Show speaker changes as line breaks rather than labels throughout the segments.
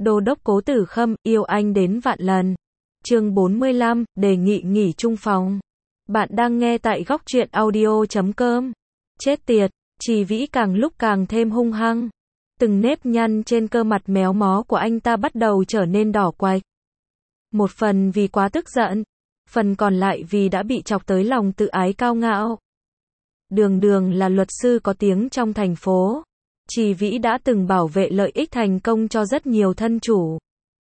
Đô đốc Cố Tử Khâm, yêu anh đến vạn lần. Chương 45, đề nghị nghỉ chung phòng. Bạn đang nghe tại góc truyện audio.com. Chết tiệt, Trì Vĩ càng lúc càng thêm hung hăng. Từng nếp nhăn trên cơ mặt méo mó của anh ta bắt đầu trở nên đỏ quạch. Một phần vì quá tức giận, phần còn lại vì đã bị chọc tới lòng tự ái cao ngạo. Đường đường là luật sư có tiếng trong thành phố. Trì Vĩ đã từng bảo vệ lợi ích thành công cho rất nhiều thân chủ.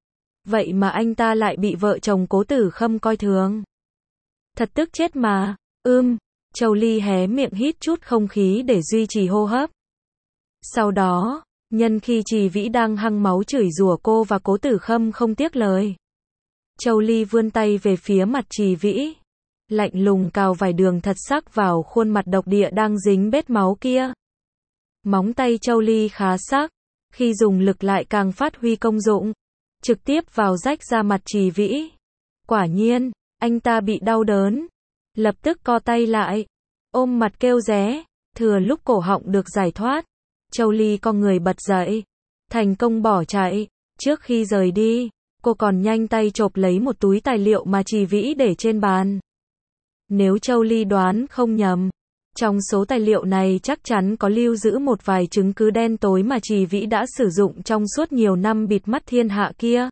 Vậy mà anh ta lại bị vợ chồng Cố Tử Khâm coi thường. Thật tức chết mà. Châu Ly hé miệng hít chút không khí để duy trì hô hấp. Sau đó, nhân khi Trì Vĩ đang hăng máu chửi rủa cô và Cố Tử Khâm không tiếc lời, Châu Ly vươn tay về phía mặt Trì Vĩ, lạnh lùng cào vài đường thật sắc vào khuôn mặt độc địa đang dính bết máu kia. Móng tay Châu Ly khá sắc, khi dùng lực lại càng phát huy công dụng, trực tiếp vào rách da mặt Trì Vĩ. Quả nhiên, anh ta bị đau đớn, lập tức co tay lại, ôm mặt kêu ré. Thừa lúc cổ họng được giải thoát, Châu Ly con người bật dậy, thành công bỏ chạy. Trước khi rời đi, cô còn nhanh tay chộp lấy một túi tài liệu mà Trì Vĩ để trên bàn. Nếu Châu Ly đoán không nhầm, trong số tài liệu này chắc chắn có lưu giữ một vài chứng cứ đen tối mà Trì Vĩ đã sử dụng trong suốt nhiều năm bịt mắt thiên hạ kia.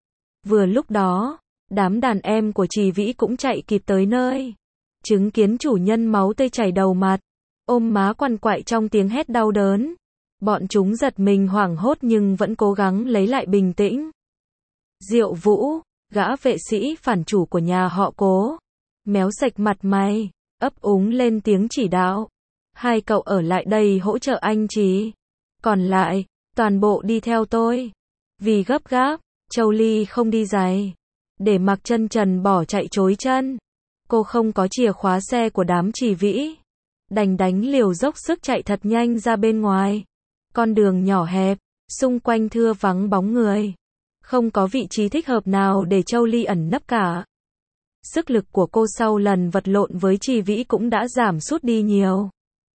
Vừa lúc đó, đám đàn em của Trì Vĩ cũng chạy kịp tới nơi. Chứng kiến chủ nhân máu tươi chảy đầu mặt, ôm má quằn quại trong tiếng hét đau đớn. Bọn chúng giật mình hoảng hốt nhưng vẫn cố gắng lấy lại bình tĩnh. Diệu Vũ, gã vệ sĩ phản chủ của nhà họ Cố, méo sạch mặt mày, ấp úng lên tiếng chỉ đạo. Hai cậu ở lại đây hỗ trợ anh Trì. Còn lại, toàn bộ đi theo tôi. Vì gấp gáp, Châu Ly không đi giày, để mặc chân trần bỏ chạy trối chân. Cô không có chìa khóa xe của đám Trì Vĩ, đành đánh liều dốc sức chạy thật nhanh ra bên ngoài. Con đường nhỏ hẹp, xung quanh thưa vắng bóng người, không có vị trí thích hợp nào để Châu Ly ẩn nấp cả. Sức lực của cô sau lần vật lộn với Trì Vĩ cũng đã giảm sút đi nhiều.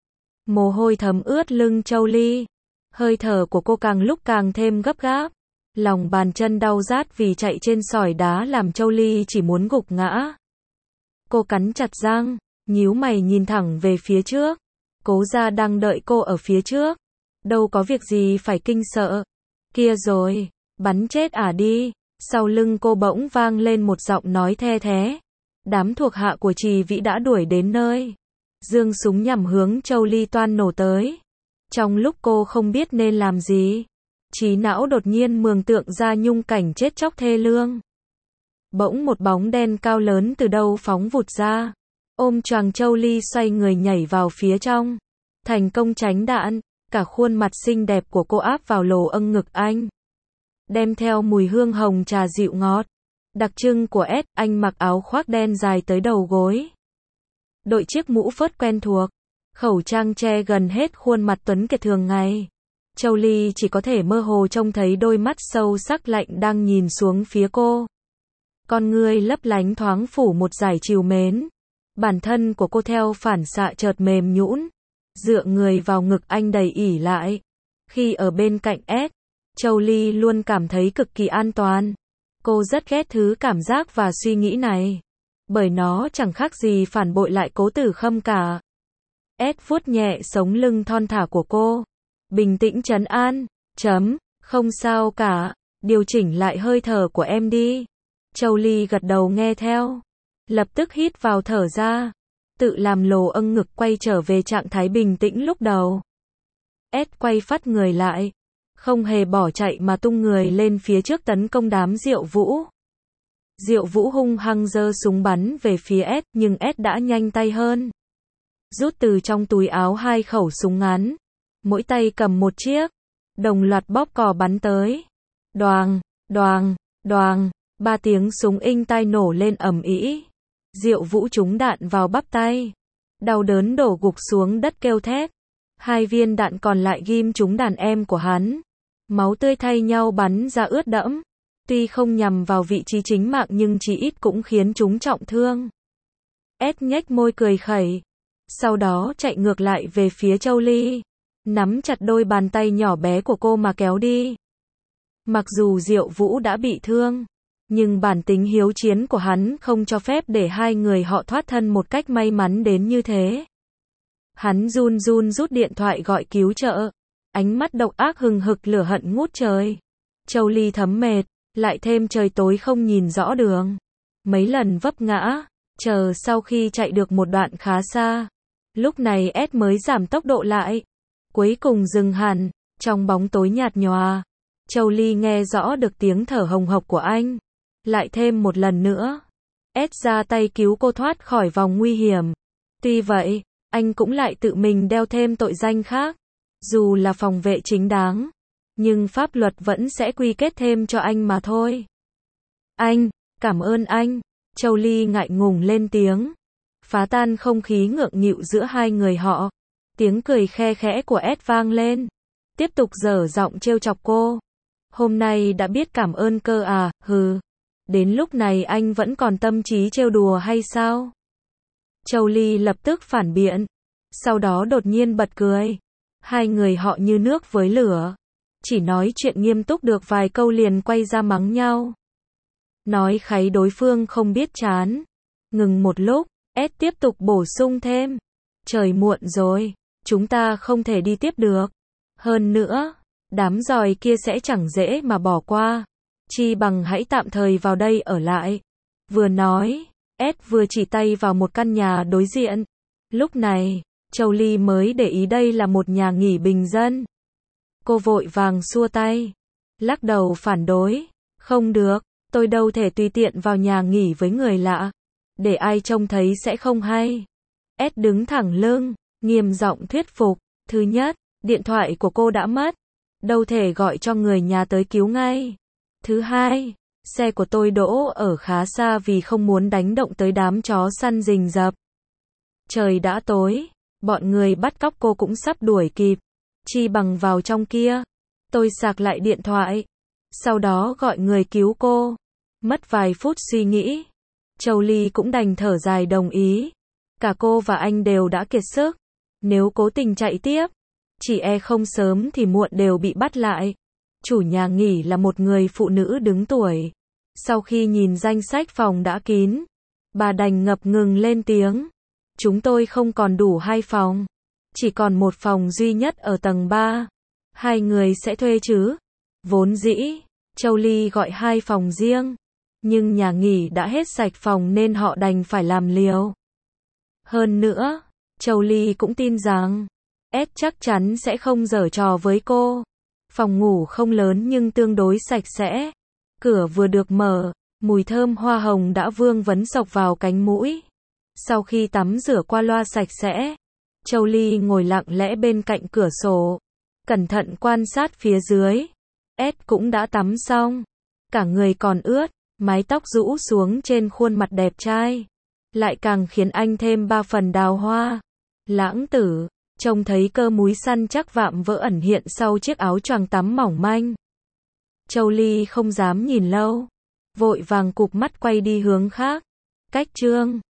Mồ hôi thấm ướt lưng Châu Ly, hơi thở của cô càng lúc càng thêm gấp gáp. Lòng bàn chân đau rát vì chạy trên sỏi đá làm Châu Ly chỉ muốn gục ngã. Cô cắn chặt răng, nhíu mày nhìn thẳng về phía trước. Cố gia đang đợi cô ở phía trước, đâu có việc gì phải kinh sợ. Kia rồi, bắn chết đi. Sau lưng cô bỗng vang lên một giọng nói the thé. Đám thuộc hạ của Trì Vĩ đã đuổi đến nơi, giương súng nhằm hướng Châu Ly toan nổ tới. Trong lúc cô không biết nên làm gì, trí não đột nhiên mường tượng ra nhung cảnh chết chóc thê lương. Bỗng một bóng đen cao lớn từ đâu phóng vụt ra, ôm choàng Châu Ly xoay người nhảy vào phía trong, thành công tránh đạn. Cả khuôn mặt xinh đẹp của cô áp vào lồ âng ngực anh, đem theo mùi hương hồng trà dịu ngọt, đặc trưng của S. Anh mặc áo khoác đen dài tới đầu gối, đội chiếc mũ phớt quen thuộc, khẩu trang che gần hết khuôn mặt tuấn kiệt thường ngày. Châu Ly chỉ có thể mơ hồ trông thấy đôi mắt sâu sắc lạnh đang nhìn xuống phía cô. Con ngươi lấp lánh thoáng phủ một dải trìu mến. Bản thân của cô theo phản xạ chợt mềm nhũn, dựa người vào ngực anh đầy ỉ lại. Khi ở bên cạnh S, Châu Ly luôn cảm thấy cực kỳ an toàn. Cô rất ghét thứ cảm giác và suy nghĩ này, bởi nó chẳng khác gì phản bội lại Cố Tử Khâm cả. S vuốt nhẹ sống lưng thon thả của cô, bình tĩnh trấn an. Không sao cả, điều chỉnh lại hơi thở của em đi. Châu Ly gật đầu nghe theo, lập tức hít vào thở ra, tự làm lồ âng ngực quay trở về trạng thái bình tĩnh lúc đầu. S quay phắt người lại, không hề bỏ chạy mà tung người lên phía trước tấn công đám Diệu Vũ. Diệu Vũ hung hăng giơ súng bắn về phía S, nhưng S đã nhanh tay hơn, rút từ trong túi áo hai khẩu súng ngắn, mỗi tay cầm một chiếc, đồng loạt bóp cò bắn tới. Đoàng, đoàng, đoàng, ba tiếng súng inh tai nổ lên ầm ĩ. Diệu Vũ trúng đạn vào bắp tay, đau đớn đổ gục xuống đất kêu thét. Hai viên đạn còn lại ghim trúng đàn em của hắn, máu tươi thay nhau bắn ra ướt đẫm. Tuy không nhằm vào vị trí chính mạng nhưng chỉ ít cũng khiến chúng trọng thương. S nhếch môi cười khẩy, sau đó chạy ngược lại về phía Châu Ly, nắm chặt đôi bàn tay nhỏ bé của cô mà kéo đi. Mặc dù Diệu Vũ đã bị thương, nhưng bản tính hiếu chiến của hắn không cho phép để hai người họ thoát thân một cách may mắn đến như thế. Hắn run run rút điện thoại gọi cứu trợ. Ánh mắt độc ác hừng hực lửa hận ngút trời. Châu Ly thấm mệt, lại thêm trời tối không nhìn rõ đường. Mấy lần vấp ngã, chờ sau khi chạy được một đoạn khá xa. Lúc này S mới giảm tốc độ lại. Cuối cùng dừng hẳn, trong bóng tối nhạt nhòa. Châu Ly nghe rõ được tiếng thở hồng hộc của anh. Lại thêm một lần nữa. S ra tay cứu cô thoát khỏi vòng nguy hiểm. Tuy vậy, anh cũng lại tự mình đeo thêm tội danh khác. Dù là phòng vệ chính đáng, nhưng pháp luật vẫn sẽ quy kết thêm cho anh mà thôi. Anh, cảm ơn anh. Châu Ly ngại ngùng lên tiếng. Phá tan không khí ngượng nghịu giữa hai người họ. Tiếng cười khe khẽ của S vang lên. Tiếp tục dở giọng trêu chọc cô. Hôm nay đã biết cảm ơn cơ à, hừ. Đến lúc này anh vẫn còn tâm trí trêu đùa hay sao? Châu Ly lập tức phản biện. Sau đó đột nhiên bật cười. Hai người họ như nước với lửa. Chỉ nói chuyện nghiêm túc được vài câu liền quay ra mắng nhau. Nói kháy đối phương không biết chán. Ngừng một lúc, S tiếp tục bổ sung thêm. Trời muộn rồi, chúng ta không thể đi tiếp được. Hơn nữa, đám giòi kia sẽ chẳng dễ mà bỏ qua. Chi bằng hãy tạm thời vào đây ở lại. Vừa nói, S vừa chỉ tay vào một căn nhà đối diện. Lúc này, Châu Ly mới để ý đây là một nhà nghỉ bình dân. Cô vội vàng xua tay. Lắc đầu phản đối. Không được, tôi đâu thể tùy tiện vào nhà nghỉ với người lạ. Để ai trông thấy sẽ không hay. S đứng thẳng lưng, nghiêm giọng thuyết phục. Thứ nhất, điện thoại của cô đã mất. Đâu thể gọi cho người nhà tới cứu ngay. Thứ hai, xe của tôi đỗ ở khá xa vì không muốn đánh động tới đám chó săn rình rập. Trời đã tối, bọn người bắt cóc cô cũng sắp đuổi kịp. Chi bằng vào trong kia. Tôi sạc lại điện thoại. Sau đó gọi người cứu cô. Mất vài phút suy nghĩ. Châu Ly cũng đành thở dài đồng ý. Cả cô và anh đều đã kiệt sức. Nếu cố tình chạy tiếp, chỉ e không sớm thì muộn đều bị bắt lại. Chủ nhà nghỉ là một người phụ nữ đứng tuổi. Sau khi nhìn danh sách phòng đã kín, bà đành ngập ngừng lên tiếng. Chúng tôi không còn đủ 2 phòng. Chỉ còn một phòng duy nhất ở tầng 3. Hai người sẽ thuê chứ? Vốn dĩ, Châu Ly gọi 2 phòng riêng. Nhưng nhà nghỉ đã hết sạch phòng nên họ đành phải làm liều. Hơn nữa, Châu Ly cũng tin rằng S chắc chắn sẽ không giở trò với cô. Phòng ngủ không lớn nhưng tương đối sạch sẽ. Cửa vừa được mở, mùi thơm hoa hồng đã vương vấn xộc vào cánh mũi. Sau khi tắm rửa qua loa sạch sẽ, Châu Ly ngồi lặng lẽ bên cạnh cửa sổ, cẩn thận quan sát phía dưới. S cũng đã tắm xong, cả người còn ướt, mái tóc rũ xuống trên khuôn mặt đẹp trai, lại càng khiến anh thêm 3 phần đào hoa. Lãng tử, trông thấy cơ múi săn chắc vạm vỡ ẩn hiện sau chiếc áo choàng tắm mỏng manh. Châu Ly không dám nhìn lâu, vội vàng cụp mắt quay đi hướng khác. Cách chương